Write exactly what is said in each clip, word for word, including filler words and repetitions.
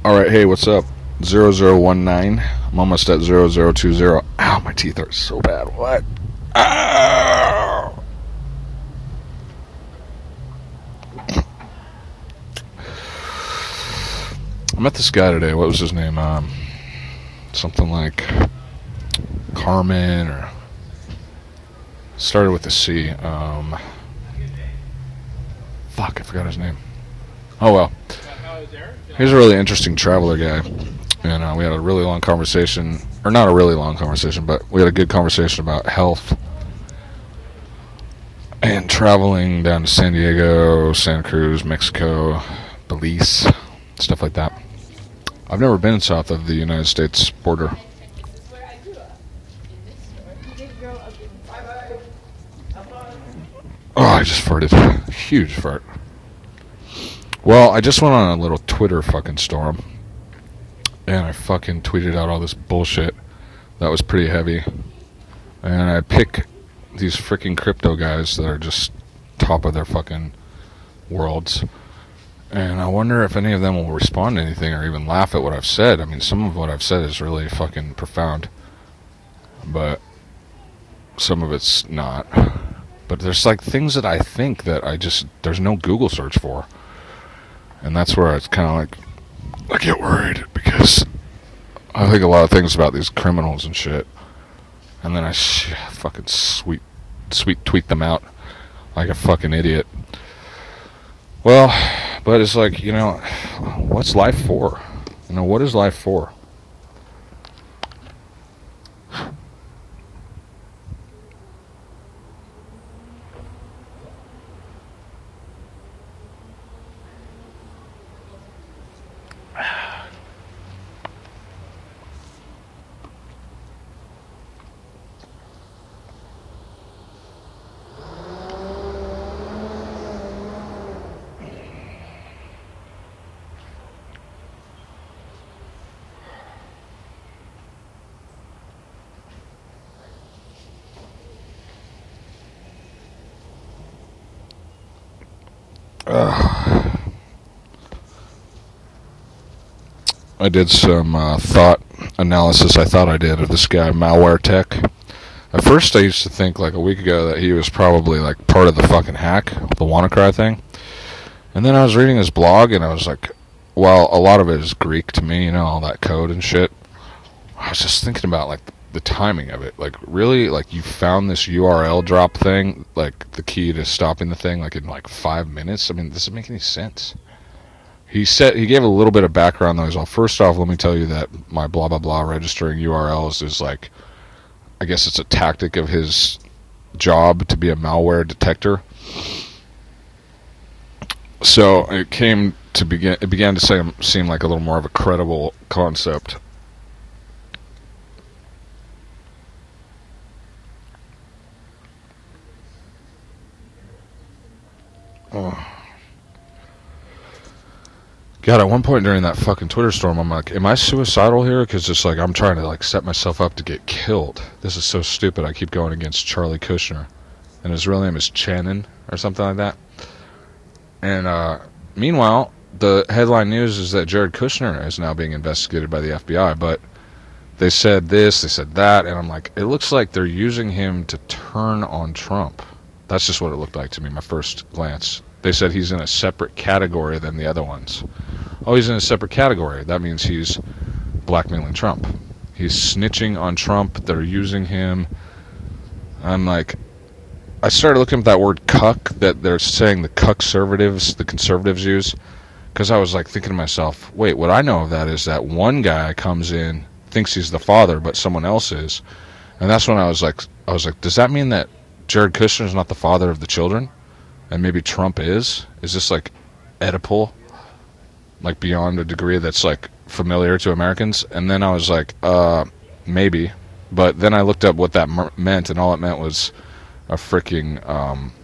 Alright, hey, what's up? zero zero one nine. I'm almost at zero zero two zero. Ow, my teeth are so bad. What? Ow! I met this guy today. What was his name? Um, something like Carmen, or started with a C. Um, fuck, I forgot his name. Oh well. He's a really interesting traveler guy, and uh, we had a really long conversation, or not a really long conversation, but we had a good conversation about health and traveling down to San Diego, Santa Cruz, Mexico, Belize, stuff like that. I've never been south of the United States border. Oh, I just farted. Huge fart. Well, I just went on a little Twitter fucking storm, and I fucking tweeted out all this bullshit that was pretty heavy, and I pick these freaking crypto guys that are just top of their fucking worlds, and I wonder if any of them will respond to anything or even laugh at what I've said. I mean, some of what I've said is really fucking profound, but some of it's not. But there's like things that I think that I just, there's no Google search for. And that's where it's kind of like, I get worried, because I think a lot of things about these criminals and shit, and then I sh- fucking sweet, sweet tweet them out like a fucking idiot. Well, but it's like, you know, what's life for? You know, what is life for? Uh, I did some uh, thought analysis, I thought I did, of this guy, Malware Tech. At first I used to think, like a week ago, that he was probably like part of the fucking hack, the WannaCry thing. And then I was reading his blog, and I was like, well, a lot of it is Greek to me, you know, all that code and shit. I was just thinking about, like, the timing of it. Like, really, like, you found this U R L drop thing, like, the key to stopping the thing, like, in, like, five minutes? I mean, does it make any sense? He said, he gave a little bit of background, though. He's all, first off, let me tell you that my blah, blah, blah registering U R Ls is, like, I guess it's a tactic of his job to be a malware detector. So, it came to begin, it began to say, seem like a little more of a credible concept. Oh. God, at one point during that fucking Twitter storm, I'm like, am I suicidal here? Because it's like, I'm trying to, like, set myself up to get killed. This is so stupid. I keep going against Charlie Kushner. And his real name is Channon, or something like that. And, uh, meanwhile, the headline news is that Jared Kushner is now being investigated by the F B I. But they said this, they said that, and I'm like, it looks like they're using him to turn on Trump. That's just what it looked like to me, my first glance. They said he's in a separate category than the other ones. Oh, he's in a separate category. That means he's blackmailing Trump. He's snitching on Trump. They're using him. I'm like, I started looking at that word cuck that they're saying the cuck-servatives, the conservatives use, because I was like thinking to myself, wait, what I know of that is that one guy comes in, thinks he's the father, but someone else is. And that's when I was like, I was like, does that mean that Jared Kushner is not the father of the children, and maybe Trump is? Is this like Oedipal, like beyond a degree that's like familiar to Americans? And then I was like, uh, maybe. But then I looked up what that mer- meant, and all it meant was a freaking, um,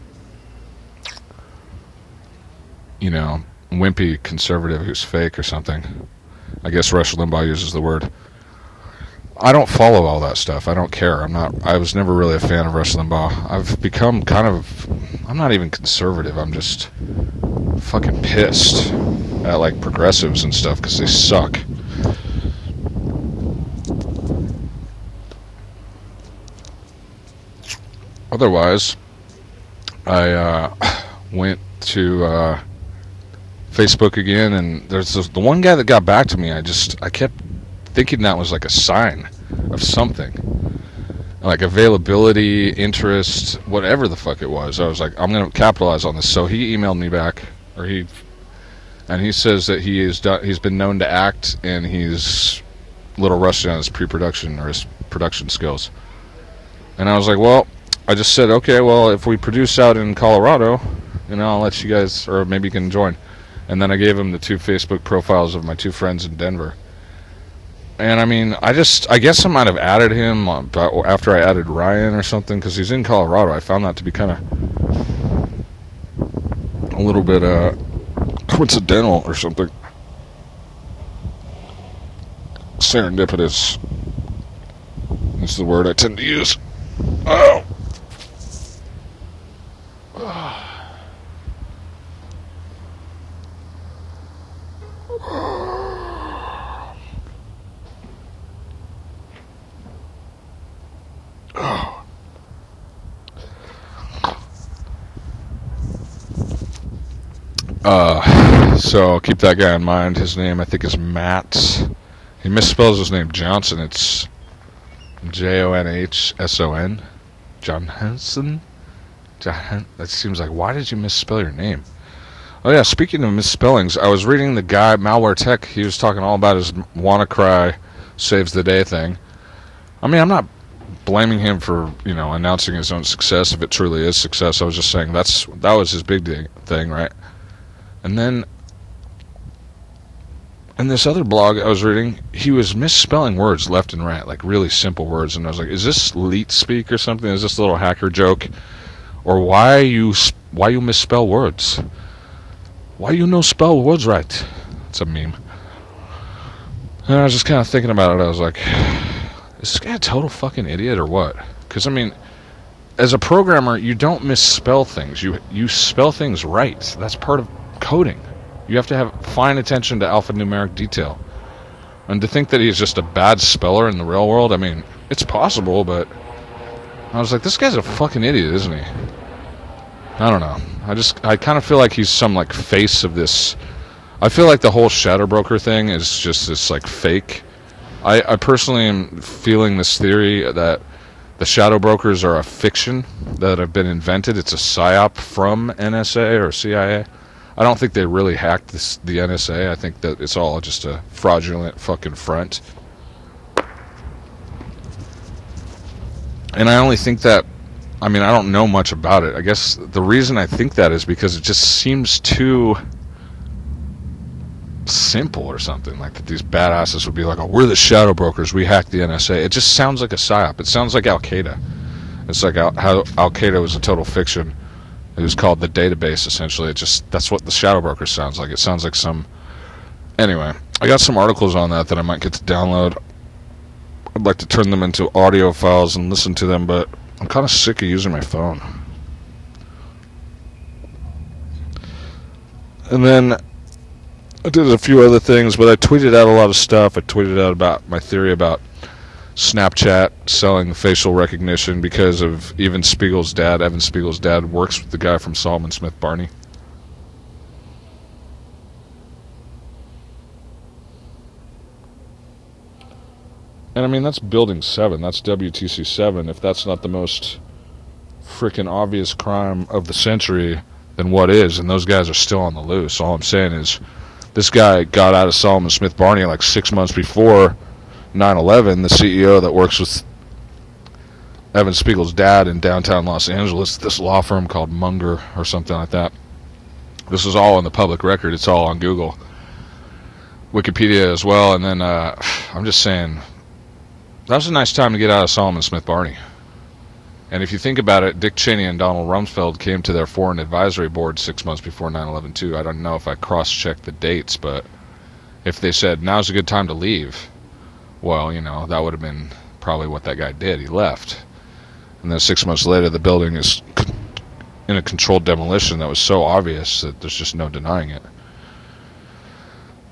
you know, wimpy conservative who's fake or something. I guess Rush Limbaugh uses the word. I don't follow all that stuff. I don't care. I'm not. I was never really a fan of Rush Limbaugh. I've become kind of. I'm not even conservative. I'm just fucking pissed. at like progressives and stuff because they suck. Otherwise, I uh, went to uh, Facebook again, and there's this, the one guy that got back to me. I just I kept thinking that was like a sign of something, like availability, interest, whatever the fuck it was. I was like, I'm gonna capitalize on this. So he emailed me back, or he, and he says that he is done, he's been known to act, and he's a little rusty on his pre-production or his production skills. And I was like, well, I just said, okay, well, if we produce out in Colorado, you know, I'll let you guys, or maybe you can join. And then I gave him the two Facebook profiles of my two friends in Denver. And I mean, I just, I guess I might have added him after I added Ryan or something, because he's in Colorado. I found that to be kind of a little bit uh, coincidental or something. Serendipitous is the word I tend to use. Oh! Uh, so keep that guy in mind. His name, I think, is Matt. He misspells his name Johnson. It's J O N H S O N. Johnson? John, that seems like, why did you misspell your name? Oh yeah, speaking of misspellings, I was reading the guy, Malware Tech. He was talking all about his WannaCry saves the day thing. I mean, I'm not blaming him for, you know, announcing his own success if it truly is success. I was just saying that's that was his big thing, right? And then in this other blog I was reading, he was misspelling words left and right, like really simple words, and I was like, is this leet speak or something? Is this a little hacker joke? Or why you why you misspell words? Why you no spell words right? It's a meme. And I was just kind of thinking about it. I was like, is this guy a total fucking idiot or what? Because, I mean, as a programmer, you don't misspell things. You you spell things right. That's part of coding. You have to have fine attention to alphanumeric detail. And to think that he's just a bad speller in the real world, I mean, it's possible, but I was like, this guy's a fucking idiot, isn't he? I don't know. I just, I kind of feel like he's some, like, face of this. I feel like the whole Shadow Broker thing is just this, like, fake. I, I personally am feeling this theory that the Shadow Brokers are a fiction that have been invented. It's a psyop from N S A or C I A. I don't think they really hacked this, the N S A. I think that it's all just a fraudulent fucking front. And I only think that, I mean, I don't know much about it. I guess the reason I think that is because it just seems too simple or something. Like that these badasses would be like, oh, we're the Shadow Brokers, we hacked the N S A. It just sounds like a psyop. It sounds like Al-Qaeda. It's like Al- how Al-Qaeda was a total fiction. It was called the database, essentially. It just, that's what the Shadow Broker sounds like. It sounds like some... Anyway, I got some articles on that that I might get to download. I'd like to turn them into audio files and listen to them, but I'm kind of sick of using my phone. And then I did a few other things, but I tweeted out a lot of stuff. I tweeted out about my theory about Snapchat selling facial recognition because of Evan Spiegel's dad. Evan Spiegel's dad works with the guy from Solomon Smith Barney. And I mean, that's Building seven. That's W T C seven. If that's not the most freaking obvious crime of the century, then what is? And those guys are still on the loose. All I'm saying is this guy got out of Solomon Smith Barney like six months before nine eleven. The C E O that works with Evan Spiegel's dad in downtown Los Angeles, this law firm called Munger or something like that. This is all on the public record. It's all on Google. Wikipedia as well. And then uh, I'm just saying, that was a nice time to get out of Solomon Smith Barney. And if you think about it, Dick Cheney and Donald Rumsfeld came to their foreign advisory board six months before nine eleven too. I don't know if I cross-checked the dates, but if they said, now's a good time to leave, well, you know, that would have been probably what that guy did. He left. And then six months later, the building is in a controlled demolition that was so obvious that there's just no denying it.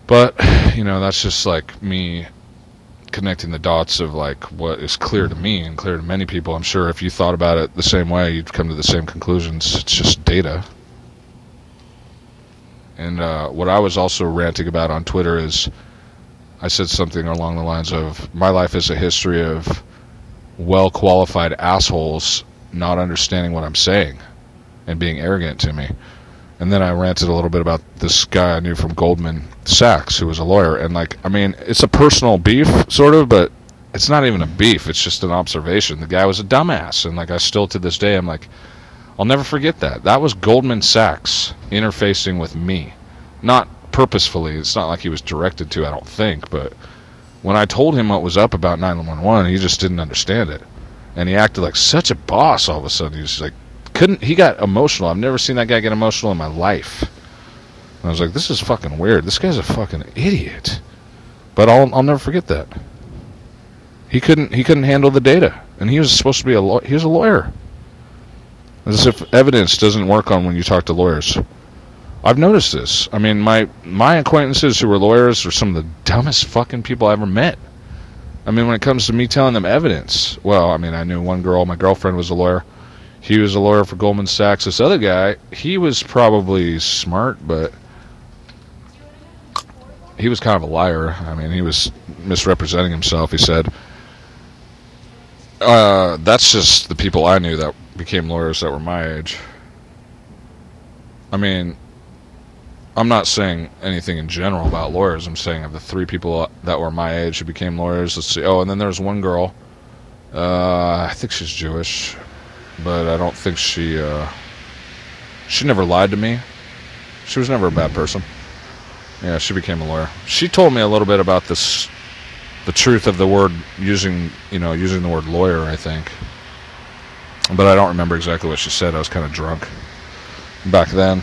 But, you know, that's just like me connecting the dots of like what is clear to me and clear to many people. I'm sure if you thought about it the same way, you'd come to the same conclusions. It's just data. And uh, what I was also ranting about on Twitter is I said something along the lines of, my life is a history of well-qualified assholes not understanding what I'm saying and being arrogant to me. And then I ranted a little bit about this guy I knew from Goldman Sachs, who was a lawyer. And, like, I mean, it's a personal beef, sort of, but it's not even a beef. It's just an observation. The guy was a dumbass. And, like, I still, to this day, I'm like, I'll never forget that. That was Goldman Sachs interfacing with me. Not purposefully. It's not like he was directed to, I don't think. But when I told him what was up about nine one one, he just didn't understand it. And he acted like such a boss all of a sudden. He was like, couldn't, he got emotional. I've never seen that guy get emotional in my life. And I was like, this is fucking weird. This guy's a fucking idiot. But I'll I'll never forget that. He couldn't he couldn't handle the data, and he was supposed to be a law- he was a lawyer. As if evidence doesn't work on when you talk to lawyers. I've noticed this. I mean, my my acquaintances who were lawyers are some of the dumbest fucking people I ever met. I mean, when it comes to me telling them evidence, well, I mean, I knew one girl, my girlfriend was a lawyer. He was a lawyer for Goldman Sachs. This other guy, he was probably smart, but he was kind of a liar. I mean, he was misrepresenting himself. He said, uh, that's just the people I knew that became lawyers that were my age. I mean, I'm not saying anything in general about lawyers. I'm saying of the three people that were my age who became lawyers, let's see. Oh, and then there was one girl. Uh, I think she's Jewish. But I don't think she, uh, she never lied to me. She was never a bad person. Yeah, she became a lawyer. She told me a little bit about this, the truth of the word, using, you know, using the word lawyer, I think. But I don't remember exactly what she said. I was kind of drunk back then.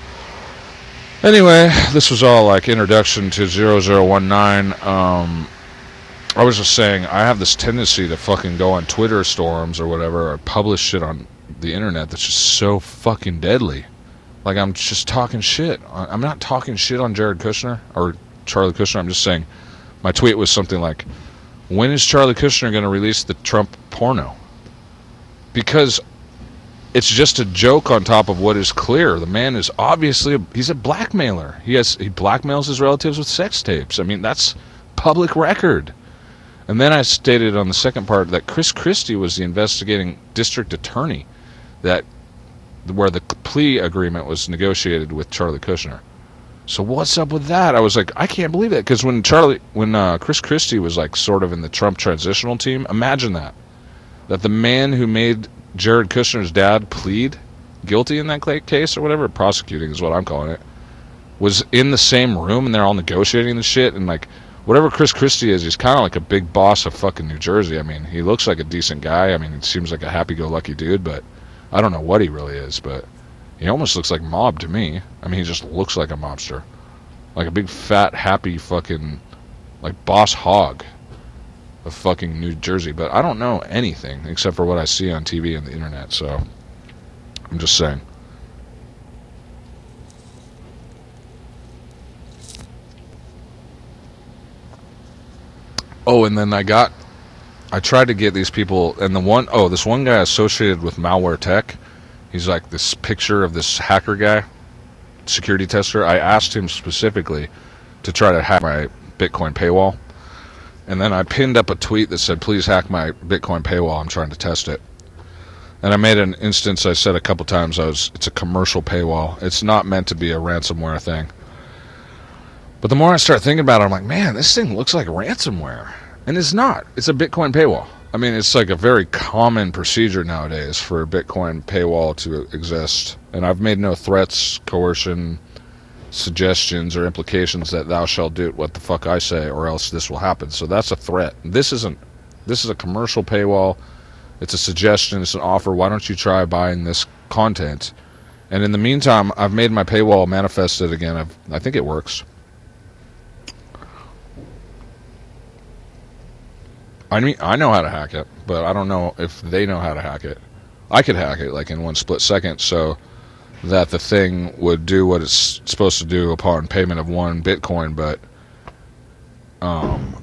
Anyway, this was all like introduction to zero zero one nine. Um... I was just saying, I have this tendency to fucking go on Twitter storms or whatever, or publish shit on the internet that's just so fucking deadly. Like, I'm just talking shit. I'm not talking shit on Jared Kushner or Charlie Kushner. I'm just saying, my tweet was something like, when is Charlie Kushner going to release the Trump porno? Because it's just a joke on top of what is clear. The man is obviously, a, he's a blackmailer. He has he blackmails his relatives with sex tapes. I mean, that's public record. And then I stated on the second part that Chris Christie was the investigating district attorney that where the plea agreement was negotiated with Charlie Kushner. So what's up with that? I was like, I can't believe that, because when Charlie, when uh, Chris Christie was like sort of in the Trump transitional team, imagine that, that the man who made Jared Kushner's dad plead guilty in that case or whatever, prosecuting is what I'm calling it, was in the same room and they're all negotiating the shit. And like, whatever Chris Christie is, he's kind of like a big boss of fucking New Jersey. I mean, he looks like a decent guy. I mean, he seems like a happy-go-lucky dude, but I don't know what he really is, but he almost looks like mob to me. I mean, he just looks like a mobster. Like a big, fat, happy fucking, like, boss hog of fucking New Jersey. But I don't know anything except for what I see on T V and the internet, so I'm just saying. Oh, and then I got, I tried to get these people, and the one, oh, this one guy associated with Malware Tech, he's like this picture of this hacker guy, security tester. I asked him specifically to try to hack my Bitcoin paywall, and then I pinned up a tweet that said, please hack my Bitcoin paywall, I'm trying to test it. And I made an instance, I said a couple times, I was, it's a commercial paywall. It's not meant to be a ransomware thing. But the more I start thinking about it, I'm like, man, this thing looks like ransomware. And it's not. It's a Bitcoin paywall. I mean, it's like a very common procedure nowadays for a Bitcoin paywall to exist. And I've made no threats, coercion, suggestions, or implications that thou shalt do what the fuck I say or else this will happen. So that's a threat. This isn't. This is a commercial paywall. It's a suggestion. It's an offer. Why don't you try buying this content? And in the meantime, I've made my paywall manifested again. I've, I think it works. I mean, I know how to hack it, but I don't know if they know how to hack it. I could hack it like in one split second so that the thing would do what it's supposed to do upon payment of one Bitcoin, but um,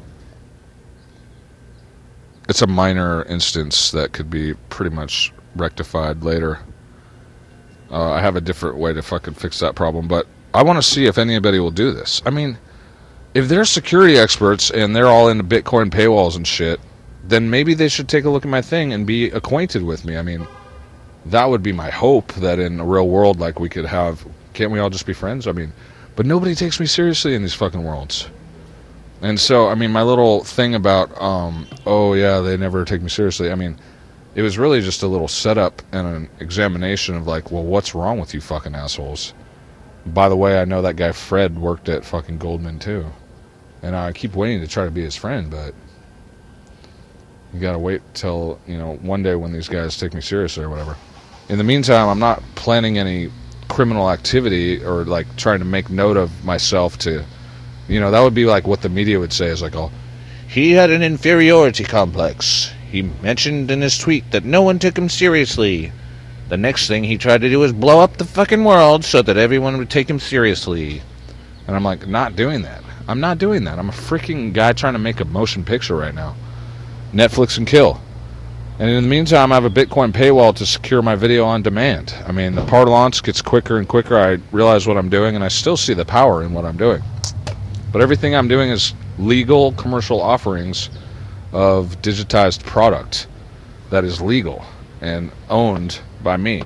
it's a minor instance that could be pretty much rectified later. Uh, I have a different way to fucking fix that problem, but I want to see if anybody will do this. I mean, if they're security experts and they're all into Bitcoin paywalls and shit, then maybe they should take a look at my thing and be acquainted with me. I mean, that would be my hope, that in a real world, like, we could have, can't we all just be friends? I mean, but nobody takes me seriously in these fucking worlds. And so, I mean, my little thing about, um, oh yeah, they never take me seriously, I mean, it was really just a little setup and an examination of like, well, what's wrong with you fucking assholes? By the way, I know that guy Fred worked at fucking Goldman too. And I keep waiting to try to be his friend, but you gotta wait till, you know, one day when these guys take me seriously or whatever. In the meantime, I'm not planning any criminal activity or like trying to make note of myself to, you know, that would be like what the media would say is like, oh, he had an inferiority complex. He mentioned in his tweet that no one took him seriously. The next thing he tried to do was blow up the fucking world so that everyone would take him seriously. And I'm like, not doing that. I'm not doing that. I'm a freaking guy trying to make a motion picture right now. Netflix and kill. And in the meantime, I have a Bitcoin paywall to secure my video on demand. I mean, the parlance gets quicker and quicker. I realize what I'm doing, and I still see the power in what I'm doing. But everything I'm doing is legal commercial offerings of digitized product that is legal and owned by me.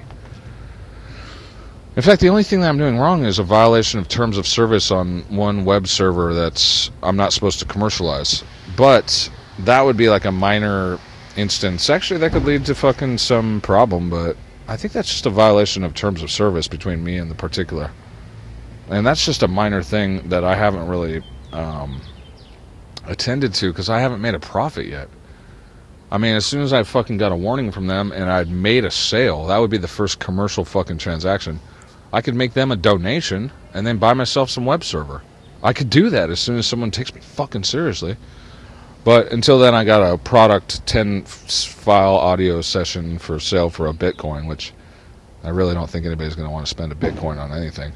In fact, the only thing that I'm doing wrong is a violation of terms of service on one web server that's I'm not supposed to commercialize. But that would be like a minor instance. Actually, that could lead to fucking some problem, but I think that's just a violation of terms of service between me and the particular. And that's just a minor thing that I haven't really um, attended to because I haven't made a profit yet. I mean, as soon as I fucking got a warning from them and I'd made a sale, that would be the first commercial fucking transaction. I could make them a donation and then buy myself some web server. I could do that as soon as someone takes me fucking seriously. But until then, I got a product ten file audio session for sale for a Bitcoin, which I really don't think anybody's going to want to spend a Bitcoin on anything.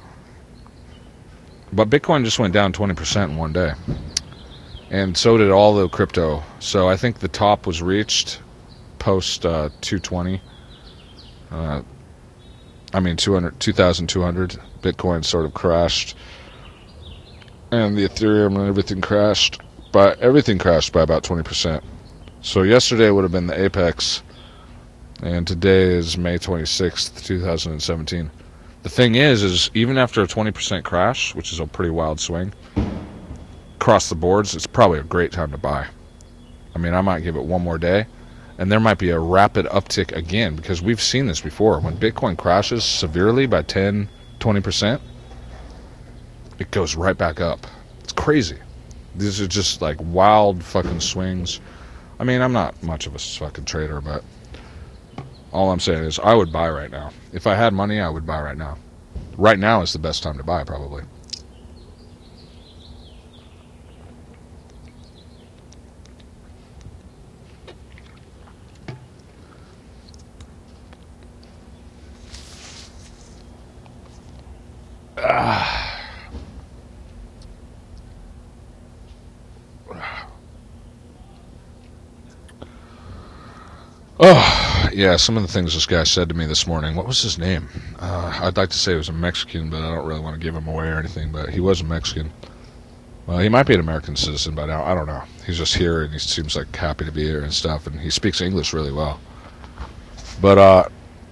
But Bitcoin just went down twenty percent in one day. And so did all the crypto. So I think the top was reached post uh, two twenty. Uh, I mean, two hundred, two thousand two hundred. Bitcoin sort of crashed. And the Ethereum and everything crashed. But everything crashed by about twenty percent. So yesterday would have been the apex. And today is May twenty-sixth, two thousand seventeen. The thing is, is even after a twenty percent crash, which is a pretty wild swing, across the boards, it's probably a great time to buy. I mean, I might give it one more day, and there might be a rapid uptick again, because we've seen this before. When Bitcoin crashes severely by ten, twenty percent, it goes right back up. It's crazy. These are just like wild fucking swings. I mean, I'm not much of a fucking trader, but all I'm saying is I would buy right now. If I had money, I would buy right now. Right now is the best time to buy, probably. Ah. Oh, yeah, some of the things this guy said to me this morning. What was his name? Uh, I'd like to say he was a Mexican, but I don't really want to give him away or anything, but he was a Mexican. Well, he might be an American citizen by now. I don't know. He's just here, and he seems like happy to be here and stuff, and he speaks English really well. But, uh,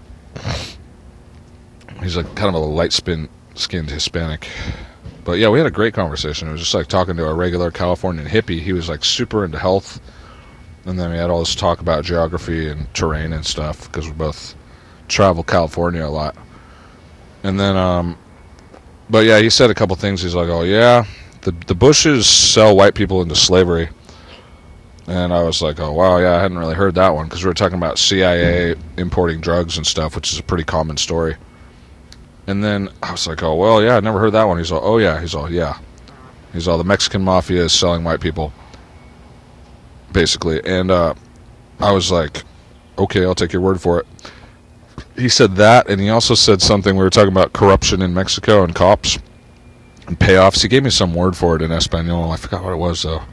he's like kind of a light-skinned Hispanic. But, yeah, we had a great conversation. It was just like talking to a regular Californian hippie. He was like super into health. And then we had all this talk about geography and terrain and stuff, because we both travel California a lot. And then, um, but yeah, he said a couple things. He's like, oh yeah, the the Bushes sell white people into slavery. And I was like, oh wow, yeah, I hadn't really heard that one, because we were talking about C I A importing drugs and stuff, which is a pretty common story. And then I was like, oh well, yeah, I never heard that one. He's all, oh yeah, he's all, yeah. He's all, the Mexican mafia is selling white people. Basically, and uh, I was like, okay, I'll take your word for it. He said that, and he also said something, we were talking about corruption in Mexico and cops, And payoffs. He gave me some word for it in Espanol. I forgot what it was, though.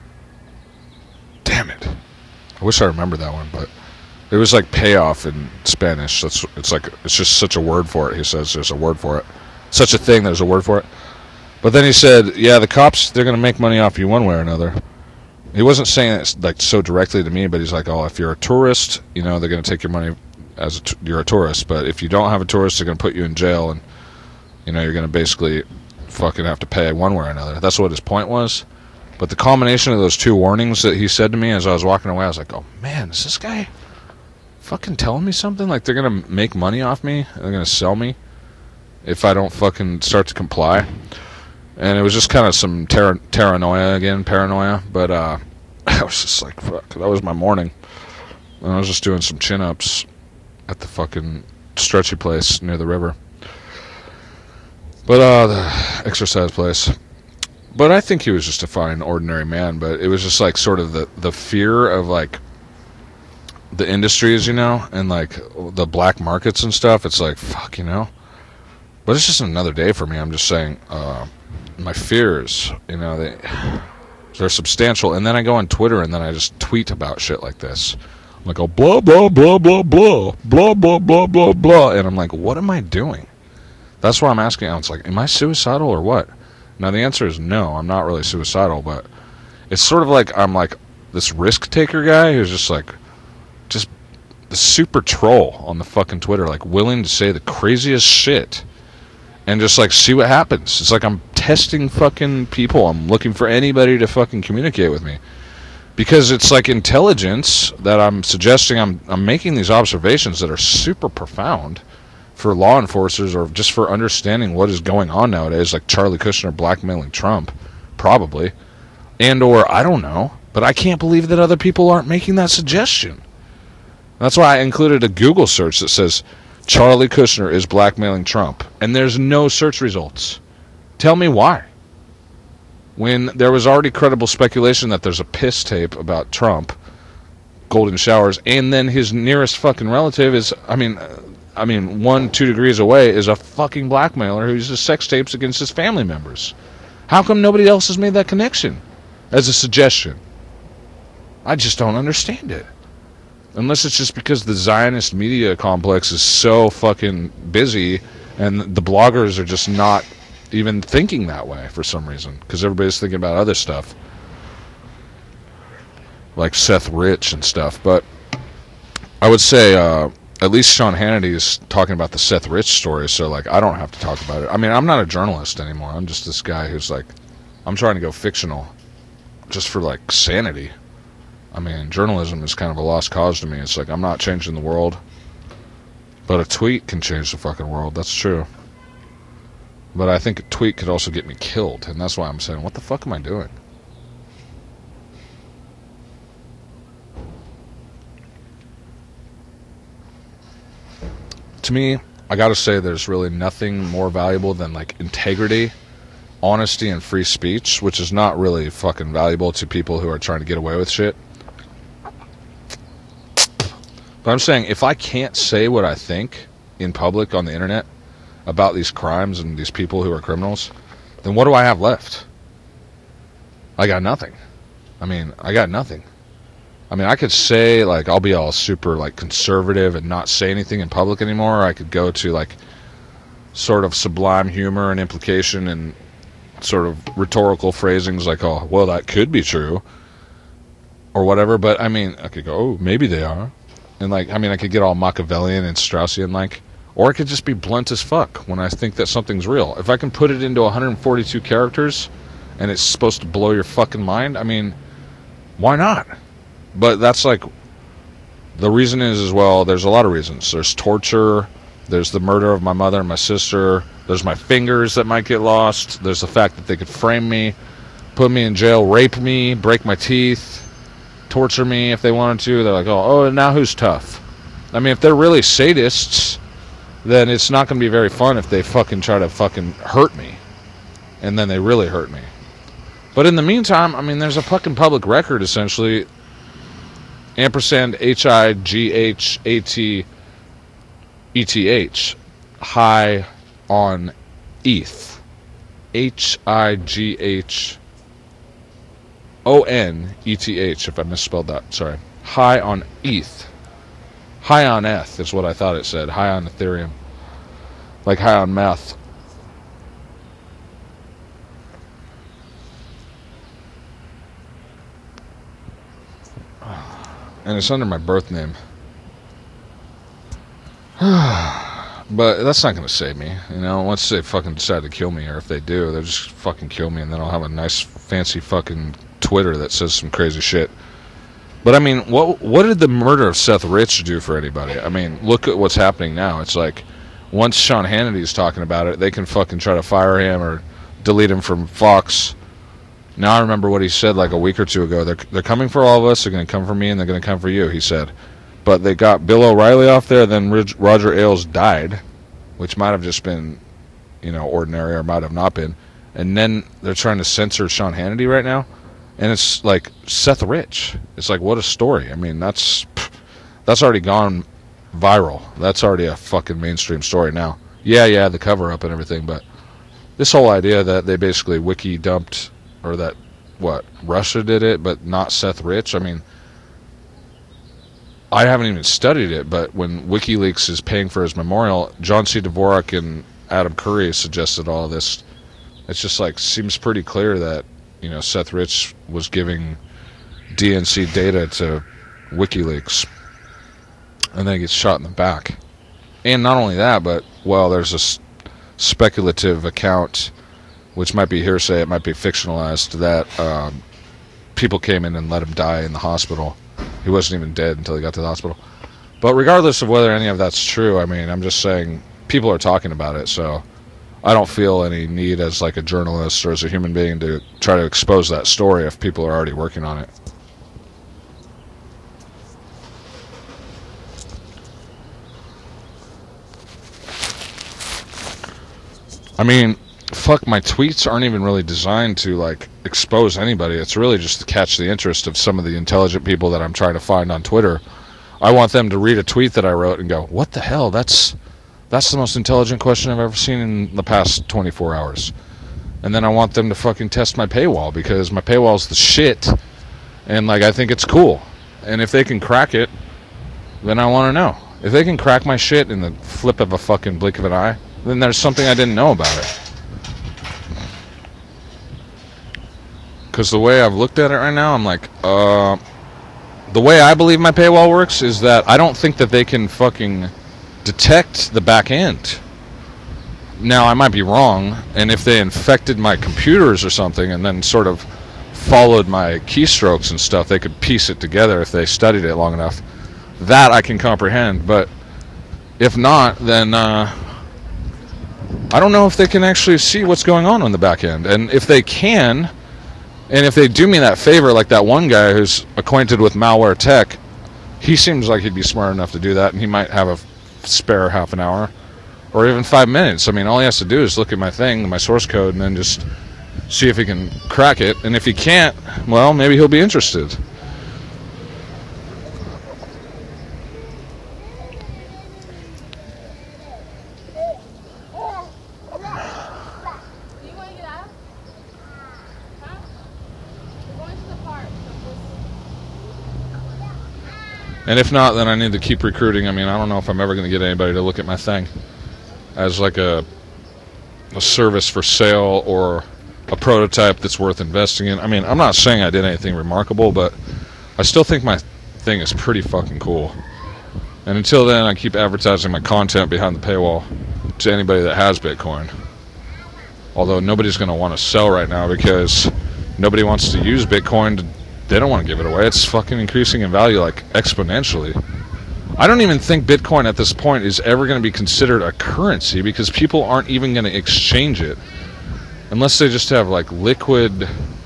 Damn it. I wish I remembered that one, but it was like payoff in Spanish. That's it's like it's just such a word for it. He says there's a word for it. Such a thing, there's a word for it. But then he said, yeah, the cops, they're going to make money off you one way or another. He wasn't saying it like so directly to me, but he's like, oh, if you're a tourist, you know, they're going to take your money as a t- you're a tourist. But if you don't have a tourist, they're going to put you in jail, and, you know, you're going to basically fucking have to pay one way or another. That's what his point was. But the combination of those two warnings that he said to me as I was walking away, I was like, oh, man, is this guy fucking telling me something? Like, they're going to make money off me? They're going to sell me if I don't fucking start to comply? And it was just kind of some ter- paranoia again, paranoia. But uh, I was just like, fuck, that was my morning. And I was just doing some chin-ups at the fucking stretchy place near the river. But, uh, the exercise place. But I think he was just a fine, ordinary man. But it was just, like, sort of the, the fear of, like, the industries, you know? And, like, the black markets and stuff. It's like, fuck, you know? But it's just another day for me. I'm just saying, uh, my fears, you know, they, they're substantial. And then I go on Twitter and then I just tweet about shit like this. I'm like, oh, blah, blah, blah, blah, blah, blah, blah, blah, blah, blah. And I'm like, what am I doing? That's what I'm asking. I was like, am I suicidal or what? Now, the answer is no, I'm not really suicidal, but it's sort of like I'm like this risk-taker guy who's just like, just the super troll on the fucking Twitter, like willing to say the craziest shit and just like see what happens. It's like I'm testing fucking people. I'm looking for anybody to fucking communicate with me. Because it's like intelligence that I'm suggesting. I'm I'm making these observations that are super profound for law enforcers or just for understanding what is going on nowadays, like Charlie Kushner blackmailing Trump, probably. And or, I don't know, but I can't believe that other people aren't making that suggestion. That's why I included a Google search that says, Charlie Kushner is blackmailing Trump. And there's no search results. Tell me why. When there was already credible speculation that there's a piss tape about Trump, golden showers, and then his nearest fucking relative is, I mean... I mean, one, two degrees away is a fucking blackmailer who uses sex tapes against his family members. How come nobody else has made that connection as a suggestion? I just don't understand it. Unless it's just because the Zionist media complex is so fucking busy and the bloggers are just not even thinking that way for some reason. Because everybody's thinking about other stuff. Like Seth Rich and stuff. But I would say... uh at least Sean Hannity is talking about the Seth Rich story, so, like, I don't have to talk about it. I mean, I'm not a journalist anymore. I'm just this guy who's, like, I'm trying to go fictional just for, like, sanity. I mean, journalism is kind of a lost cause to me. It's like, I'm not changing the world. But a tweet can change the fucking world. That's true. But I think a tweet could also get me killed, and that's why I'm saying, what the fuck am I doing? To me, I gotta say there's really nothing more valuable than, like, integrity, honesty, and free speech, which is not really fucking valuable to people who are trying to get away with shit. But I'm saying, if I can't say what I think in public on the internet about these crimes and these people who are criminals, then what do I have left? I got nothing. I mean, I got nothing. I mean, I could say, like, I'll be all super, like, conservative and not say anything in public anymore. Or I could go to, like, sort of sublime humor and implication and sort of rhetorical phrasings like, oh, well, that could be true. Or whatever. But, I mean, I could go, oh, maybe they are. And, like, I mean, I could get all Machiavellian and Straussian-like. Or I could just be blunt as fuck when I think that something's real. If I can put it into one hundred forty-two characters and it's supposed to blow your fucking mind, I mean, why not? But that's like, the reason is as well, there's a lot of reasons. There's torture, there's the murder of my mother and my sister, there's my fingers that might get lost, there's the fact that they could frame me, put me in jail, rape me, break my teeth, torture me if they wanted to. They're like, oh, oh, now who's tough? I mean, if they're really sadists, then it's not going to be very fun if they fucking try to fucking hurt me. And then they really hurt me. But in the meantime, I mean, there's a fucking public record, essentially. Ampersand H I G H A T E T H. High on E T H. H I G H O N E T H, if I misspelled that. Sorry. High on E T H. High on E T H is what I thought it said. High on Ethereum. Like high on meth. And it's under my birth name. But that's not going to save me. You know, once they fucking decide to kill me, or if they do, they'll just fucking kill me, and then I'll have a nice, fancy fucking Twitter that says some crazy shit. But, I mean, what what did the murder of Seth Rich do for anybody? I mean, look at what's happening now. It's like, once Sean Hannity's talking about it, they can fucking try to fire him or delete him from Fox. Now I remember what he said like a week or two ago. They're, they're coming for all of us. They're going to come for me, and they're going to come for you, he said. But they got Bill O'Reilly off there, then Roger Ailes died, which might have just been, you know, ordinary, or might have not been. And then they're trying to censor Sean Hannity right now. And it's like Seth Rich. It's like, what a story. I mean, that's that's already gone viral. That's already a fucking mainstream story now. Yeah, yeah, the cover-up and everything, but this whole idea that they basically wiki dumped, or that, what, Russia did it, but not Seth Rich, I mean, I haven't even studied it, but when WikiLeaks is paying for his memorial, John C. Dvorak and Adam Curry suggested all this. It's just like, seems pretty clear that, you know, Seth Rich was giving D N C data to WikiLeaks, and then he gets shot in the back. And not only that, but, well, there's a speculative account, which might be hearsay, it might be fictionalized, that um, people came in and let him die in the hospital. He wasn't even dead until he got to the hospital. But regardless of whether any of that's true, I mean, I'm just saying, people are talking about it, so I don't feel any need as like a journalist or as a human being to try to expose that story if people are already working on it. I mean, fuck, my tweets aren't even really designed to like expose anybody. It's really just to catch the interest of some of the intelligent people that I'm trying to find on Twitter. I want them to read a tweet that I wrote and go, what the hell, that's that's the most intelligent question I've ever seen in the past twenty-four hours. And then I want them to fucking test my paywall, because my paywall's the shit, and like, I think it's cool. And if they can crack it, then I want to know. If they can crack my shit in the flip of a fucking blink of an eye, then there's something I didn't know about it. Because the way I've looked at it right now, I'm like, uh, the way I believe my paywall works is that I don't think that they can fucking detect the back end. Now, I might be wrong, and if they infected my computers or something and then sort of followed my keystrokes and stuff, they could piece it together if they studied it long enough. That I can comprehend, but if not, then uh, I don't know if they can actually see what's going on on the back end. And if they can, and if they do me that favor, like that one guy who's acquainted with malware tech, he seems like he'd be smart enough to do that, and he might have a spare half an hour or even five minutes. I mean, all he has to do is look at my thing, my source code, and then just see if he can crack it. And if he can't, well, maybe he'll be interested. And if not, then I need to keep recruiting. I mean, I don't know if I'm ever going to get anybody to look at my thing as like a a service for sale or a prototype that's worth investing in. I mean, I'm not saying I did anything remarkable, but I still think my thing is pretty fucking cool. And until then, I keep advertising my content behind the paywall to anybody that has Bitcoin. Although nobody's going to want to sell right now because nobody wants to use Bitcoin to, they don't want to give it away. It's fucking increasing in value like exponentially. I don't even think Bitcoin at this point is ever going to be considered a currency because people aren't even going to exchange it unless they just have like liquid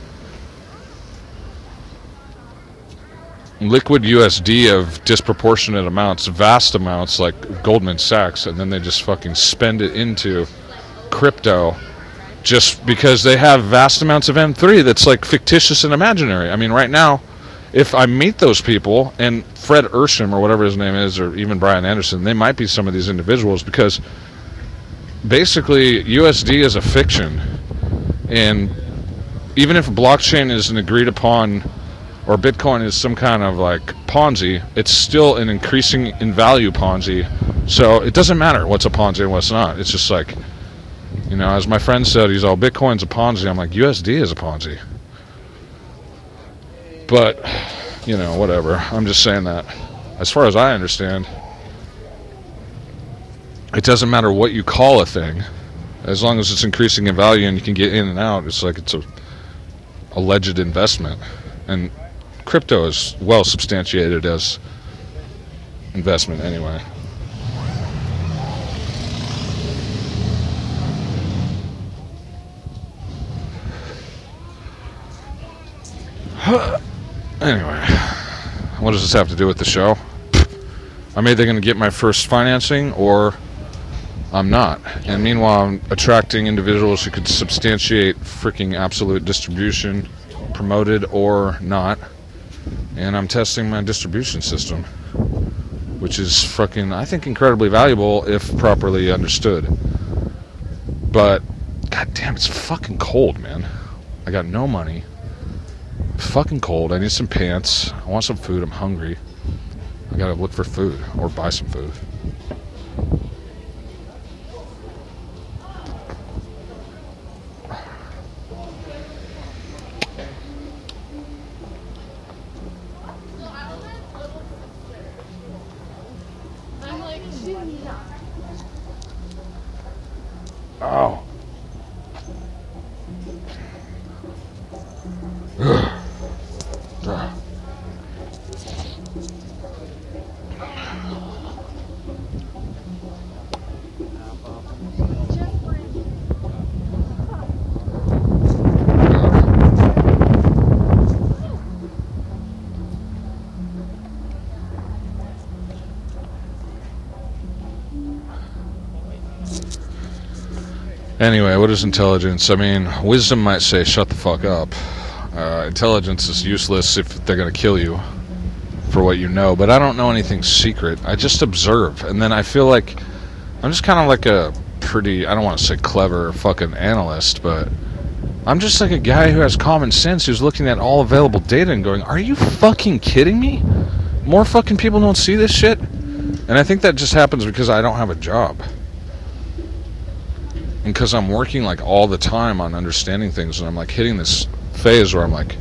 liquid U S D of disproportionate amounts, vast amounts like Goldman Sachs, and then they just fucking spend it into crypto just because they have vast amounts of M three that's like fictitious and imaginary. I mean, right now, if I meet those people, and Fred Ursham or whatever his name is, or even Brian Anderson, they might be some of these individuals because basically U S D is a fiction. And even if blockchain is an agreed upon, or Bitcoin is some kind of like Ponzi, it's still an increasing in value Ponzi. So it doesn't matter what's a Ponzi and what's not. It's just like, you know, as my friend said, he's all, Bitcoin's a Ponzi. I'm like, U S D is a Ponzi. But, you know, whatever. I'm just saying that. As far as I understand, it doesn't matter what you call a thing. As long as it's increasing in value and you can get in and out, it's like it's a alleged investment. And crypto is well substantiated as investment anyway. Anyway, what does this have to do with the show? I'm either going to get my first financing or I'm not. And meanwhile, I'm attracting individuals who could substantiate freaking absolute distribution, promoted or not. And I'm testing my distribution system, which is fucking, I think, incredibly valuable if properly understood. But, goddamn, it's fucking cold, man. I got no money. Fucking cold. I need some pants. I want some food. I'm hungry. I gotta look for food or buy some food. Oh. Anyway, what is intelligence? I mean, wisdom might say, shut the fuck up. Uh, intelligence is useless if they're going to kill you for what you know, but I don't know anything secret. I just observe, and then I feel like I'm just kind of like a pretty, I don't want to say clever fucking analyst, but I'm just like a guy who has common sense, who's looking at all available data and going, are you fucking kidding me? More fucking people don't see this shit? And I think that just happens because I don't have a job. And because I'm working like all the time on understanding things, and I'm like hitting this phase where I'm like,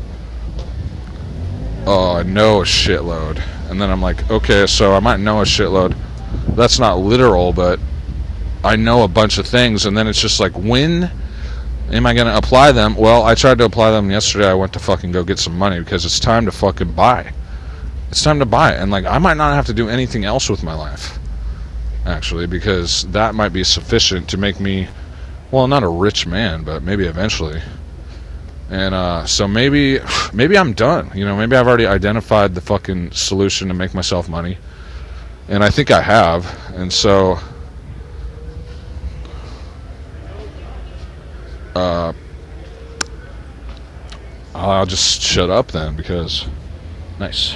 oh, I know a shitload. And then I'm like, okay, so I might know a shitload. That's not literal, but I know a bunch of things. And then it's just like, when am I going to apply them? Well, I tried to apply them yesterday. I went to fucking go get some money because it's time to fucking buy. It's time to buy. And like, I might not have to do anything else with my life, actually, because that might be sufficient to make me, well, not a rich man, but maybe eventually. And uh, so maybe maybe I'm done. You know, maybe I've already identified the fucking solution to make myself money. And I think I have. And so uh, I'll just shut up then, because nice.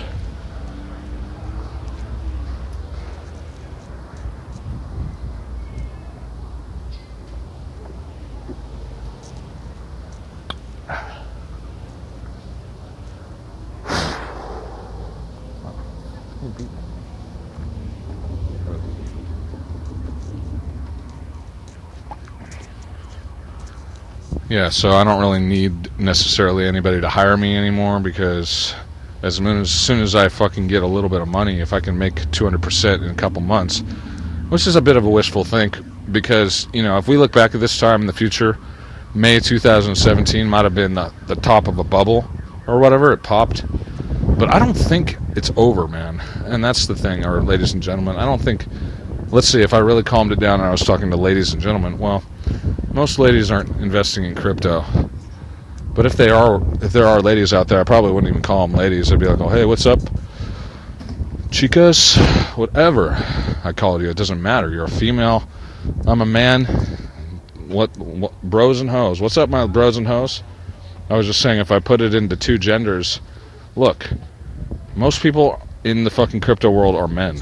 Yeah, so I don't really need necessarily anybody to hire me anymore, because as soon as, as soon as I fucking get a little bit of money, if I can make two hundred percent in a couple months, which is a bit of a wishful think, because, you know, if we look back at this time in the future, May two thousand seventeen might have been the, the top of a bubble or whatever, it popped. But I don't think it's over, man. And that's the thing, or ladies and gentlemen, I don't think, let's see, if I really calmed it down and I was talking to ladies and gentlemen, well, most ladies aren't investing in crypto. But if they are, if there are ladies out there, I probably wouldn't even call them ladies. I'd be like, oh, hey, what's up, chicas? Whatever I call you, it doesn't matter. You're a female, I'm a man. What, what bros and hoes? What's up, my bros and hoes? I was just saying, if I put it into two genders, look, most people in the fucking crypto world are men.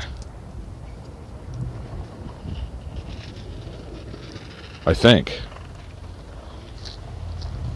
I think.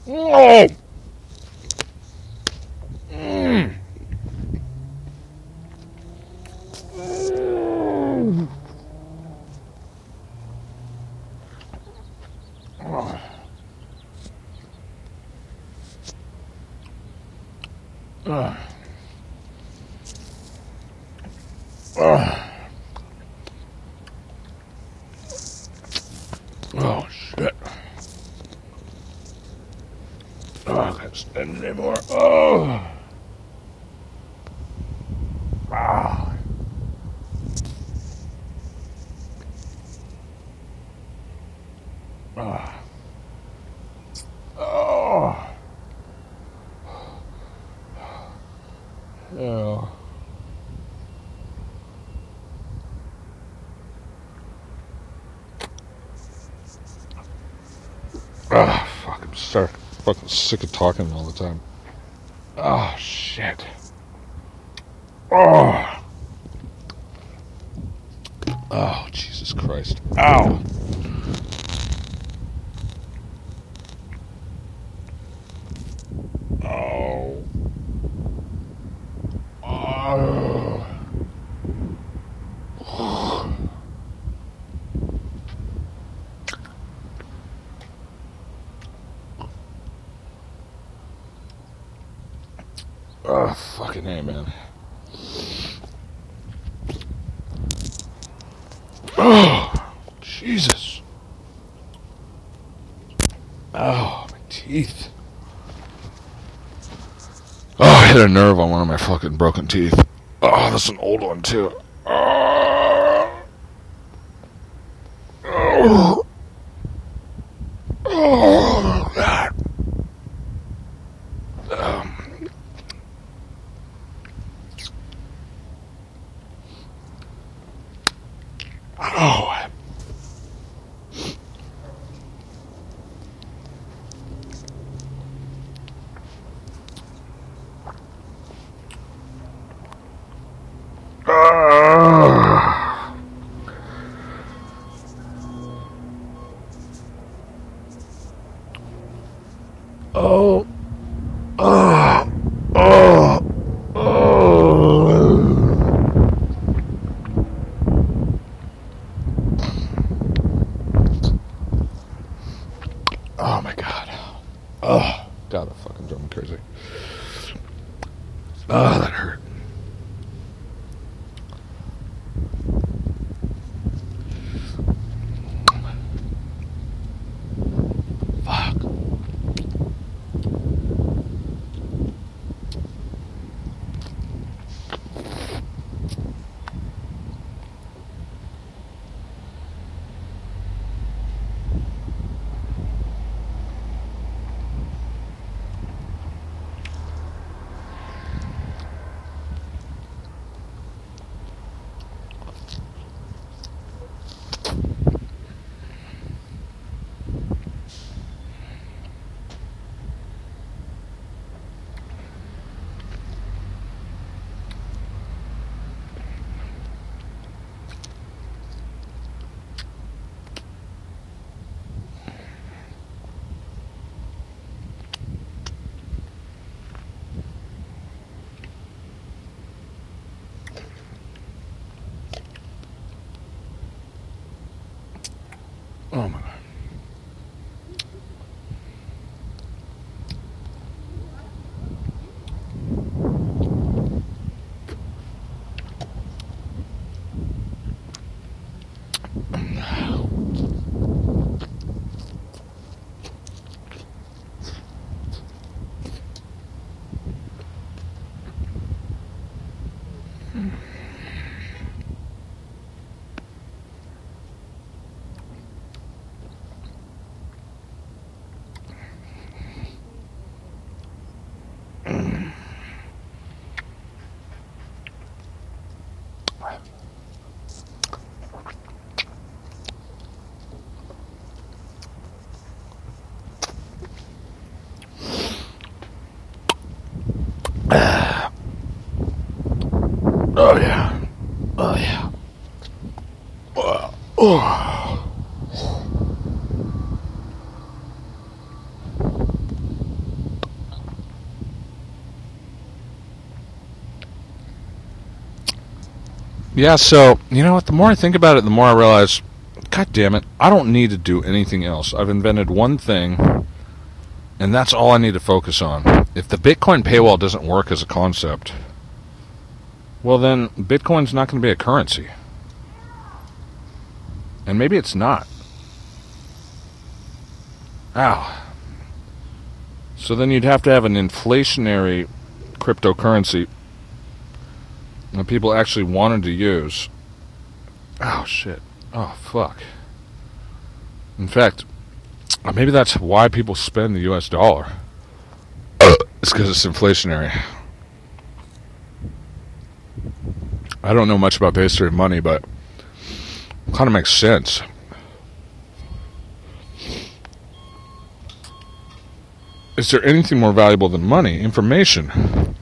Oh! Mm. Mm. Oh. Uh. Uh. Oh, shit. Oh, I can't stand it anymore. Oh. Ah. Ah. Oh. Yeah. Ah, fuck, I'm so fucking sick of talking all the time. Oh, shit. Oh. Oh, Jesus Christ. Ow. Oh. Oh. Oh, fucking hey, man. Oh, Jesus. Oh, my teeth. Oh, I hit a nerve on one of my fucking broken teeth. Oh, that's an old one, too. Oh. Oh. Oh, God. Um. Oh. Uh. Oh. Oh. Oh. Oh. Oh my God. Oh, God, that fucking drove me crazy. Oh, that hurt. Fuck. Oh my God. Oh yeah. Oh yeah. Oh. Oh. Yeah, so, you know what? The more I think about it, the more I realize, God damn it, I don't need to do anything else. I've invented one thing, and that's all I need to focus on. If the Bitcoin paywall doesn't work as a concept, well then, Bitcoin's not going to be a currency. And maybe it's not. Ow. So then you'd have to have an inflationary cryptocurrency that people actually wanted to use. Oh, shit. Oh, fuck. In fact, maybe that's why people spend the U S dollar. It's because it's inflationary. I don't know much about the history of money, but it kind of makes sense. Is there anything more valuable than money? Information.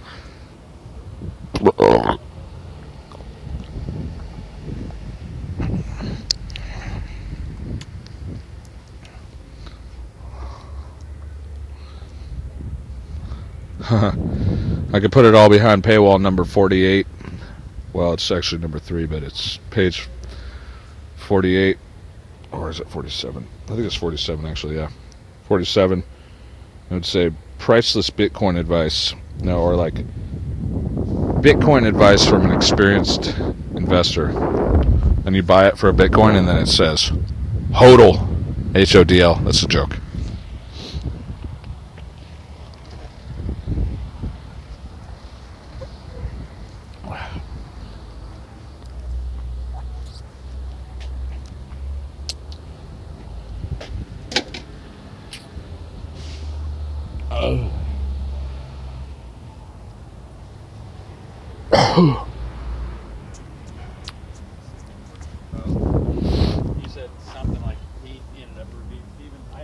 I could put it all behind paywall number forty-eight. Well, it's actually number three, but it's page forty-eight. Or is it forty-seven? I think it's forty-seven, actually, yeah. forty-seven. I would say priceless Bitcoin advice. No, or like Bitcoin advice from an experienced investor. And you buy it for a Bitcoin, and then it says HODL. H O D L. That's a joke. You said something like he ended up even. I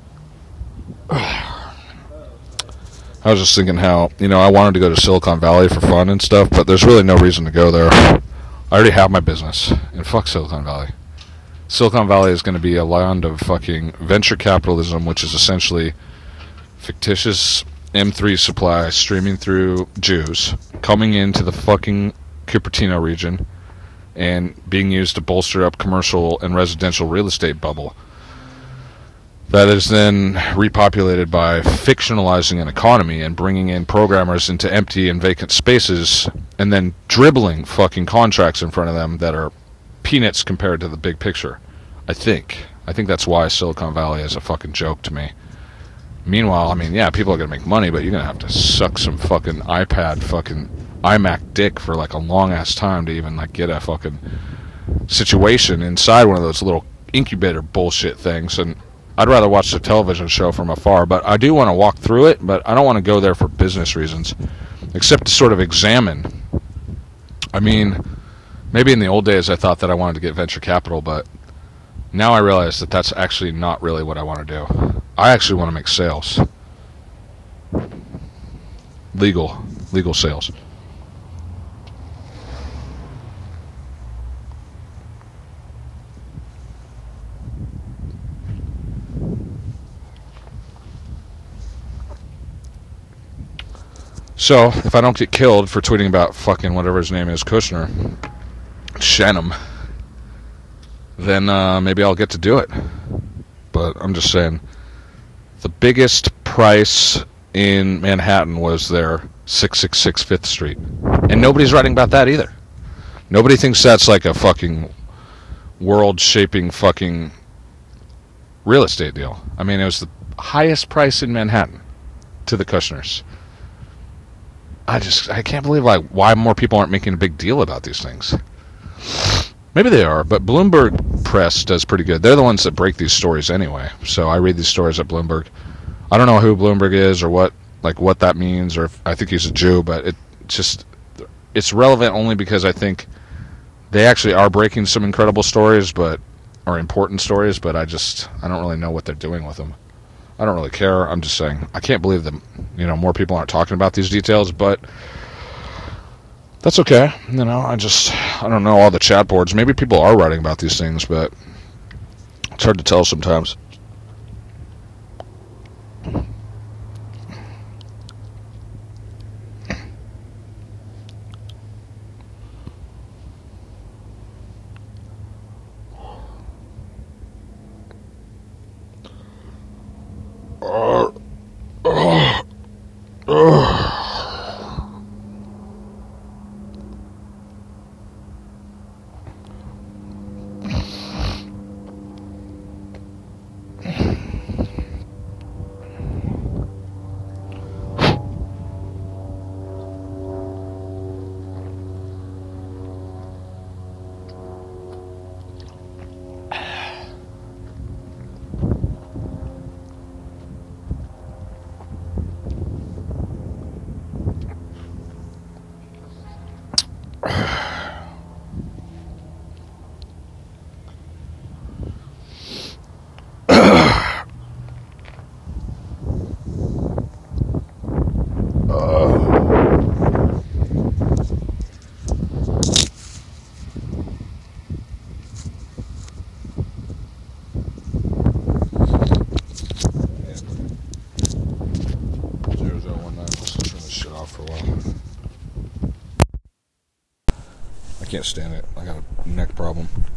said I was just thinking how, you know, I wanted to go to Silicon Valley for fun and stuff, but there's really no reason to go there. I already have my business, and fuck Silicon Valley. Silicon Valley is going to be a land of fucking venture capitalism, which is essentially fictitious M three supply streaming through Jews, coming into the fucking Cupertino region, and being used to bolster up commercial and residential real estate bubble. That is then repopulated by fictionalizing an economy and bringing in programmers into empty and vacant spaces, and then dribbling fucking contracts in front of them that are peanuts compared to the big picture. I think. I think that's why Silicon Valley is a fucking joke to me. Meanwhile, I mean, yeah, people are going to make money, but you're going to have to suck some fucking iPad fucking iMac dick for like a long-ass time to even like get a fucking situation inside one of those little incubator bullshit things. And I'd rather watch the television show from afar, but I do want to walk through it, but I don't want to go there for business reasons, except to sort of examine. I mean, maybe in the old days I thought that I wanted to get venture capital, but now I realize that that's actually not really what I want to do. I actually want to make sales. Legal. Legal sales. So, if I don't get killed for tweeting about fucking whatever his name is, Kushner, Shannon, then uh, maybe I'll get to do it. But I'm just saying, the biggest price in Manhattan was their six six six Fifth Street. And nobody's writing about that either. Nobody thinks that's like a fucking world-shaping fucking real estate deal. I mean, it was the highest price in Manhattan to the Kushners. I just, I can't believe like why more people aren't making a big deal about these things. Maybe they are, but Bloomberg Press does pretty good. They're the ones that break these stories anyway. So I read these stories at Bloomberg. I don't know who Bloomberg is or what, like what that means, or if, I think he's a Jew, but it just, it's relevant only because I think they actually are breaking some incredible stories, but, or important stories, but I just, I don't really know what they're doing with them. I don't really care. I'm just saying, I can't believe that, you know, more people aren't talking about these details, but that's okay. You know, I just, I don't know all the chat boards. Maybe people are writing about these things, but it's hard to tell sometimes. Uh, uh, uh. For a while. I can't stand it. I got a neck problem.